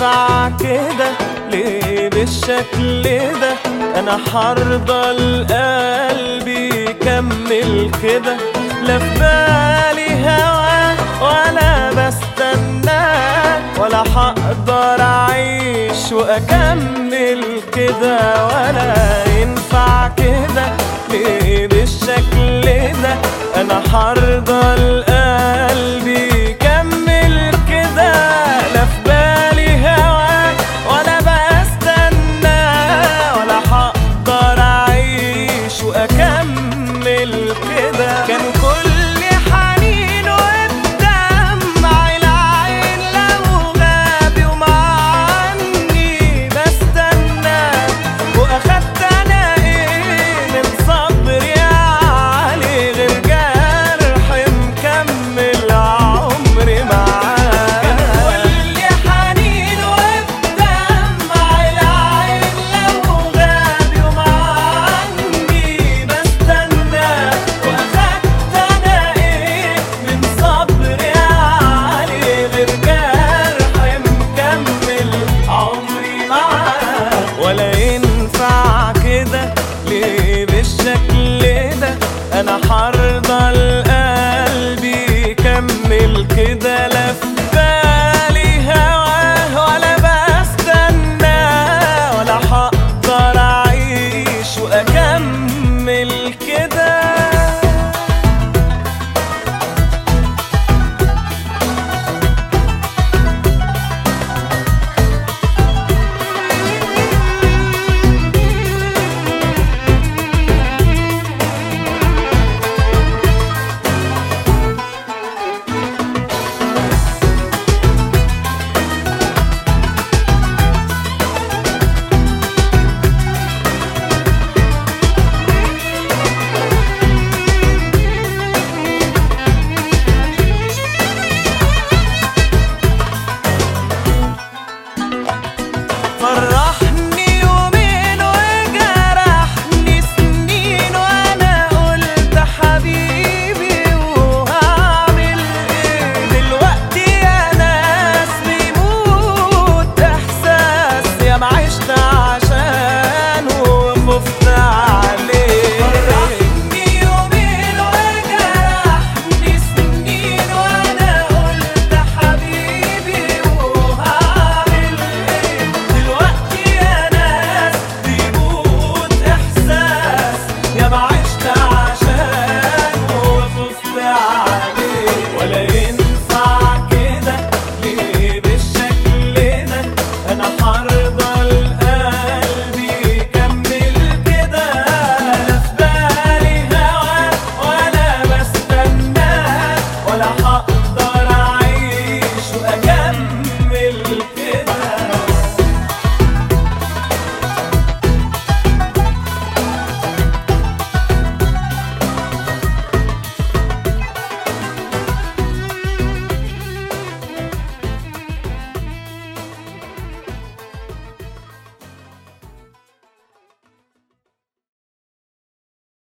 ينفع كده ليه بالشكل ده؟ انا حرضى القلب يكمل كده، لا في بالي هوا ولا بستناه، ولا هقدر اعيش واكمل كده. ولا ينفع كده ليه بالشكل ده؟ انا حرضى القلب يكمل كده، لا في بالي هوا ولا بستنى، ولا هقدر اعيش واكمل كده. كان كل حنين والدمع العين لو غاب ومعني بستنى، واخدت انا ايه من صبري عليه غير جرح مكمل عمري معاه. كان كل حنين والدمع العين لو غاب ومعني بستنى، واخدت انا ايه من صبري عليه غير جرح مكمل عمري معاه. ولا ينفع كده ليه بالشكل ده؟ انا حر